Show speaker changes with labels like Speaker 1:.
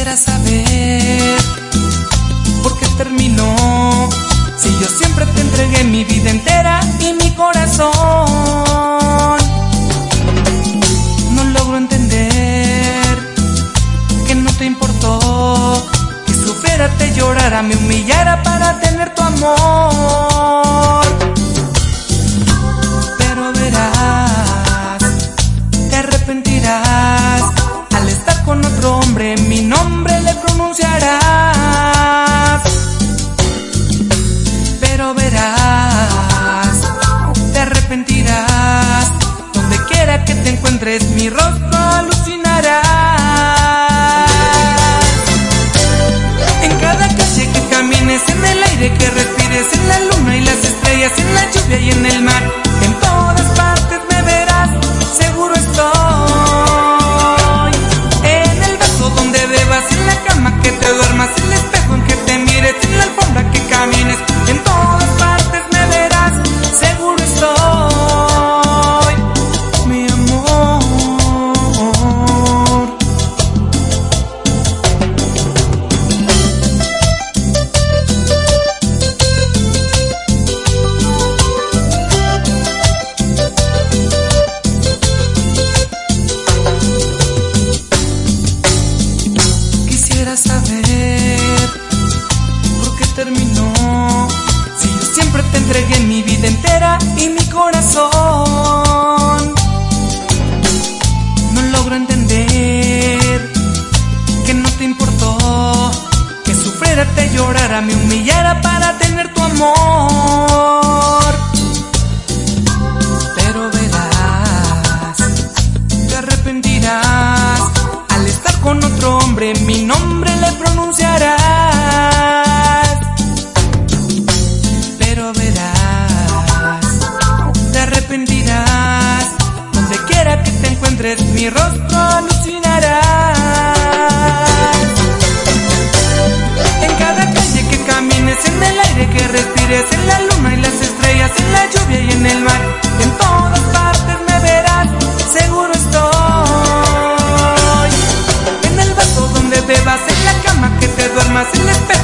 Speaker 1: Quisiera saber por qué terminó, si yo siempre te entregué mi vida entera y mi corazón. No logro entender que no te importó, que sufriera, te llorara, me humillara para tener tu amor. Pero verás, te arrepentirás, al estar con otro hombre mi nombre le pronunciarás. Pero verás, te arrepentirás, donde quiera que te encuentres mi rostro alucinarás. En cada calle que camines, en el aire que respires, en la luna y las estrellas, en la lluvia y en el mar, en todas partes me verás, seguro estoy. En el vaso donde bebas, en la cama que te duermas, en el espejo en que te mires, en la alfombra que camines, en todas partes me verás, seguro estoy, mi amor. Quisiera saber por qué terminó, si yo siempre te entregué mi vida entera y mi corazón. No logro entender que no te importó, que sufriera, te llorara, me humillara para tener tu amor. Pero verás, te arrepentirás, al estar con otro hombre mi nombre le pronunciarás. Pero verás, te arrepentirás, donde quiera que te encuentres mi rostro alucinarás. En cada calle que camines, en el aire que respires, en la luna y las estrellas, en la lluvia y en el mar, en todas partes me verás, seguro estoy. En el vaso donde bebas, en la cama que te duermas, en el espejo